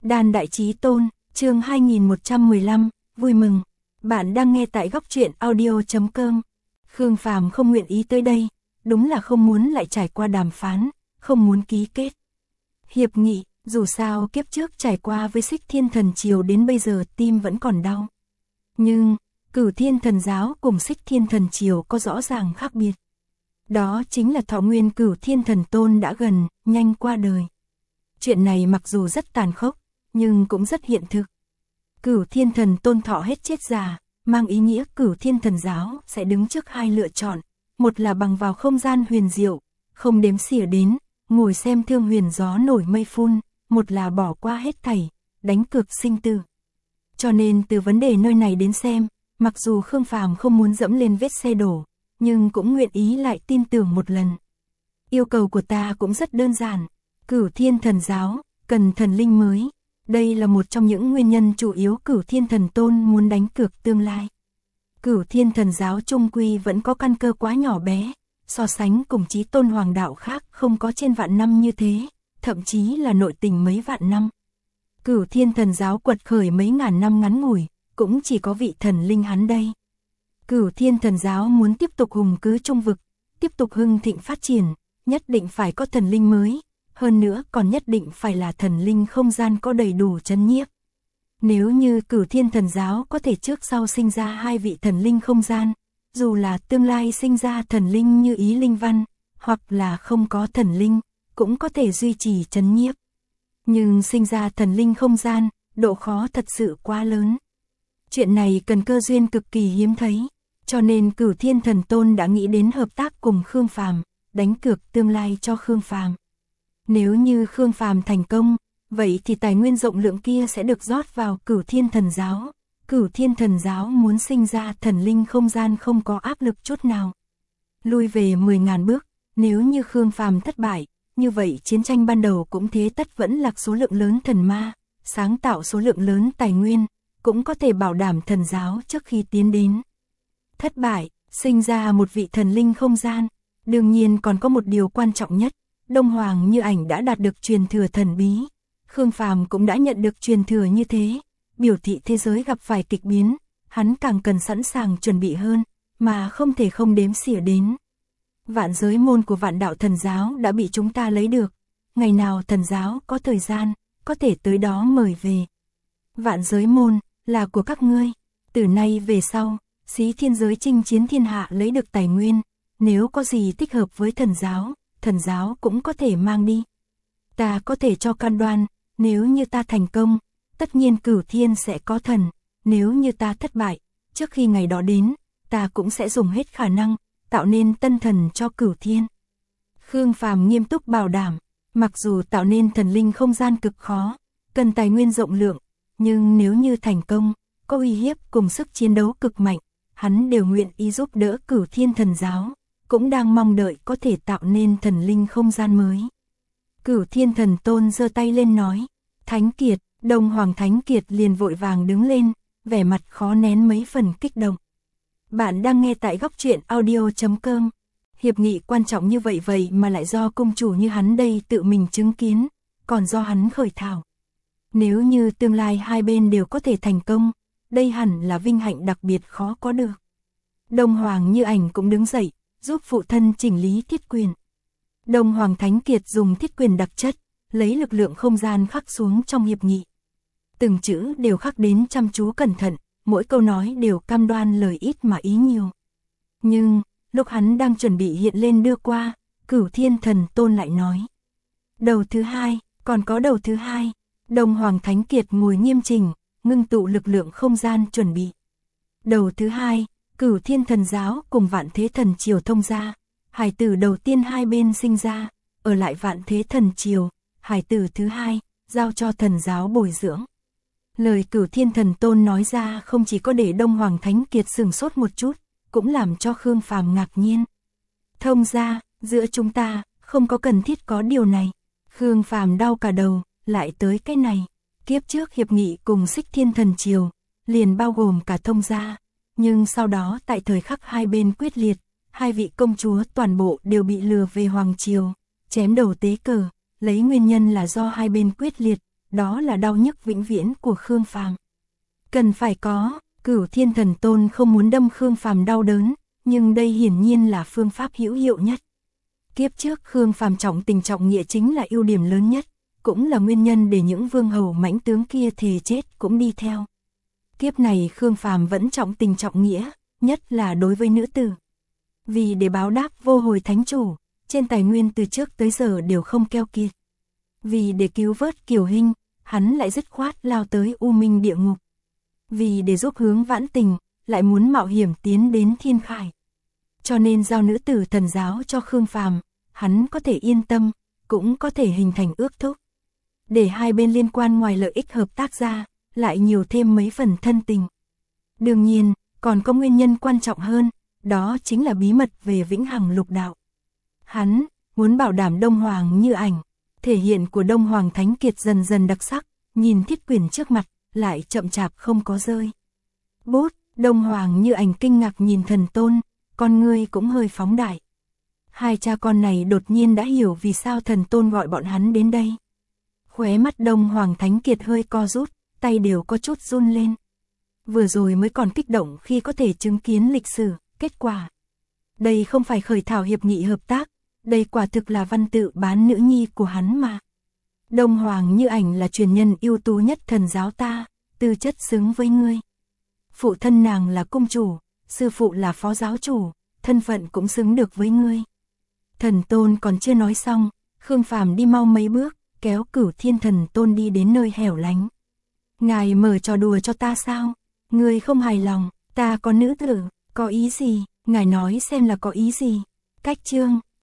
Đan Đại Chí Tôn, chương 2115, vui mừng. Bạn đang nghe tại góc truyện audio.com. Khương Phàm không nguyện ý tới đây, đúng là không muốn lại trải qua đàm phán, không muốn ký kết hiệp nghị, dù sao kiếp trước trải qua với Xích Thiên Thần Triều đến bây giờ tim vẫn còn đau. Nhưng, Cửu Thiên Thần Giáo cùng Xích Thiên Thần Triều có rõ ràng khác biệt. Đó chính là thọ nguyên Cửu Thiên Thần Tôn đã gần, nhanh qua đời. Chuyện này mặc dù rất tàn khốc, nhưng cũng rất hiện thực. Cửu Thiên Thần Tôn thọ hết chết già, mang ý nghĩa Cửu Thiên Thần Giáo sẽ đứng trước hai lựa chọn, một là bằng vào không gian huyền diệu, không đếm xỉa đến, ngồi xem thương huyền gió nổi mây phun, một là bỏ qua hết thảy, đánh cược sinh tử. Cho nên từ vấn đề nơi này đến xem, mặc dù Khương Phàm không muốn dẫm lên vết xe đổ, nhưng cũng nguyện ý lại tin tưởng một lần. Yêu cầu của ta cũng rất đơn giản, Cửu Thiên Thần Giáo cần thần linh mới. Đây là một trong những nguyên nhân chủ yếu Cửu Thiên Thần Tôn muốn đánh cược tương lai. Cửu Thiên Thần Giáo chung quy vẫn có căn cơ quá nhỏ bé, so sánh cùng Chí Tôn Hoàng đạo khác không có trên vạn năm như thế, thậm chí là nội tình mấy vạn năm. Cửu Thiên Thần Giáo quật khởi mấy ngàn năm ngắn ngủi, cũng chỉ có vị thần linh hắn đây. Cửu Thiên Thần Giáo muốn tiếp tục hùng cứ trung vực, tiếp tục hưng thịnh phát triển, nhất định phải có thần linh mới. Hơn nữa còn nhất định phải là thần linh không gian có đầy đủ trấn nhiếp. Nếu như Cửu Thiên Thần Giáo có thể trước sau sinh ra hai vị thần linh không gian, dù là tương lai sinh ra thần linh như Ý Linh Văn, hoặc là không có thần linh, cũng có thể duy trì trấn nhiếp. Nhưng sinh ra thần linh không gian, độ khó thật sự quá lớn. Chuyện này cần cơ duyên cực kỳ hiếm thấy, cho nên Cửu Thiên Thần Tôn đã nghĩ đến hợp tác cùng Khương Phàm, đánh cược tương lai cho Khương Phàm. Nếu như Khương Phàm thành công, vậy thì tài nguyên rộng lượng kia sẽ được rót vào Cửu Thiên Thần Giáo. Cửu Thiên Thần Giáo muốn sinh ra thần linh không gian không có áp lực chút nào. Lui về 10.000 bước, nếu như Khương Phàm thất bại, như vậy chiến tranh ban đầu cũng thế tất vẫn lạc số lượng lớn thần ma, sáng tạo số lượng lớn tài nguyên, cũng có thể bảo đảm thần giáo trước khi tiến đến. Thất bại, sinh ra một vị thần linh không gian, đương nhiên còn có một điều quan trọng nhất. Đông Hoàng Như Ảnh đã đạt được truyền thừa thần bí, Khương Phàm cũng đã nhận được truyền thừa như thế, biểu thị thế giới gặp phải kịch biến, hắn càng cần sẵn sàng chuẩn bị hơn, mà không thể không đếm xỉa đến. Vạn giới môn của Vạn Đạo Thần Giáo đã bị chúng ta lấy được, ngày nào thần giáo có thời gian, có thể tới đó mời về. Vạn giới môn là của các ngươi, từ nay về sau, Xí Thiên giới chinh chiến thiên hạ lấy được tài nguyên, nếu có gì thích hợp với thần giáo cũng có thể mang đi. Ta có thể cho cam đoan, nếu như ta thành công, tất nhiên Cửu Thiên sẽ có thần, nếu như ta thất bại, trước khi ngày đó đến, ta cũng sẽ dùng hết khả năng, tạo nên tân thần cho Cửu Thiên. Khương Phàm nghiêm túc bảo đảm, mặc dù tạo nên thần linh không gian cực khó, cần tài nguyên rộng lượng, nhưng nếu như thành công, có uy hiếp cùng sức chiến đấu cực mạnh, hắn đều nguyện ý giúp đỡ Cửu Thiên Thần Giáo. Cũng đang mong đợi có thể tạo nên thần linh không gian mới. Cửu Thiên Thần Tôn giơ tay lên nói, Thánh Kiệt, Đông Hoàng Thánh Kiệt liền vội vàng đứng lên, vẻ mặt khó nén mấy phần kích động. Bạn đang nghe tại góc truyện audio.com. Hiệp nghị quan trọng như vậy mà lại do công chủ như hắn đây tự mình chứng kiến, còn do hắn khởi thảo. Nếu như tương lai hai bên đều có thể thành công, đây hẳn là vinh hạnh đặc biệt khó có được. Đông Hoàng Như Ảnh cũng đứng dậy, giúp phụ thân chỉnh lý thiết quyền. Đông Hoàng Thánh Kiệt dùng thiết quyền đặc chất, lấy lực lượng không gian khắc xuống trong hiệp nghị. Từng chữ đều khắc đến chăm chú cẩn thận, mỗi câu nói đều cam đoan lời ít mà ý nhiều. Nhưng, lúc hắn đang chuẩn bị hiện lên đưa qua, Cửu Thiên Thần Tôn lại nói. Đầu thứ hai, còn có đầu thứ hai. Đông Hoàng Thánh Kiệt ngồi nghiêm chỉnh, ngưng tụ lực lượng không gian chuẩn bị. Đầu thứ hai, Cửu Thiên Thần Giáo cùng Vạn Thế Thần Triều thông gia, hải tử đầu tiên hai bên sinh ra, ở lại Vạn Thế Thần Triều, hải tử thứ hai, giao cho thần giáo bồi dưỡng. Lời Cửu Thiên Thần Tôn nói ra không chỉ có để Đông Hoàng Thánh Kiệt sửng sốt một chút, cũng làm cho Khương Phàm ngạc nhiên. Thông gia, giữa chúng ta, không có cần thiết có điều này. Khương Phàm đau cả đầu, lại tới cái này. Kiếp trước hiệp nghị cùng Xích Thiên Thần Triều, liền bao gồm cả thông gia. Nhưng sau đó tại thời khắc hai bên quyết liệt, hai vị công chúa toàn bộ đều bị lừa về Hoàng Triều, chém đầu tế cờ, lấy nguyên nhân là do hai bên quyết liệt, đó là đau nhức vĩnh viễn của Khương Phàm. Cần phải có, Cửu Thiên Thần Tôn không muốn đâm Khương Phàm đau đớn, nhưng đây hiển nhiên là phương pháp hữu hiệu nhất. Kiếp trước Khương Phàm trọng tình trọng nghĩa chính là ưu điểm lớn nhất, cũng là nguyên nhân để những vương hầu mãnh tướng kia thề chết cũng đi theo. Kiếp này Khương Phàm vẫn trọng tình trọng nghĩa, nhất là đối với nữ tử. Vì để báo đáp vô hồi thánh chủ, trên tài nguyên từ trước tới giờ đều không keo kiệt. Vì để cứu vớt Kiều Hinh, hắn lại dứt khoát lao tới U Minh địa ngục. Vì để giúp hướng vãn tình, lại muốn mạo hiểm tiến đến thiên khải. Cho nên giao nữ tử thần giáo cho Khương Phàm, hắn có thể yên tâm, cũng có thể hình thành ước thúc. Để hai bên liên quan ngoài lợi ích hợp tác ra, lại nhiều thêm mấy phần thân tình. Đương nhiên, còn có nguyên nhân quan trọng hơn, đó chính là bí mật về vĩnh hằng lục đạo. Hắn muốn bảo đảm Đông Hoàng Như Ảnh, thể hiện của Đông Hoàng Thánh Kiệt dần dần đặc sắc, nhìn thiết quyển trước mặt, lại chậm chạp không có rơi. Bút, Đông Hoàng Như Ảnh kinh ngạc nhìn Thần Tôn, con ngươi cũng hơi phóng đại. Hai cha con này đột nhiên đã hiểu vì sao Thần Tôn gọi bọn hắn đến đây. Khóe mắt Đông Hoàng Thánh Kiệt hơi co rút, tay đều có chút run lên. Vừa rồi mới còn kích động khi có thể chứng kiến lịch sử, kết quả. Đây không phải khởi thảo hiệp nghị hợp tác, đây quả thực là văn tự bán nữ nhi của hắn mà. Đông Hoàng Như Ảnh là truyền nhân ưu tú nhất thần giáo ta, tư chất xứng với ngươi. Phụ thân nàng là cung chủ, sư phụ là phó giáo chủ, thân phận cũng xứng được với ngươi. Thần Tôn còn chưa nói xong, Khương Phàm đi mau mấy bước, kéo Cửu Thiên Thần Tôn đi đến nơi hẻo lánh. Ngài mở trò đùa cho ta sao? Ngươi không hài lòng, ta có nữ tử, có ý gì? Ngài nói xem là có ý gì? Cách chương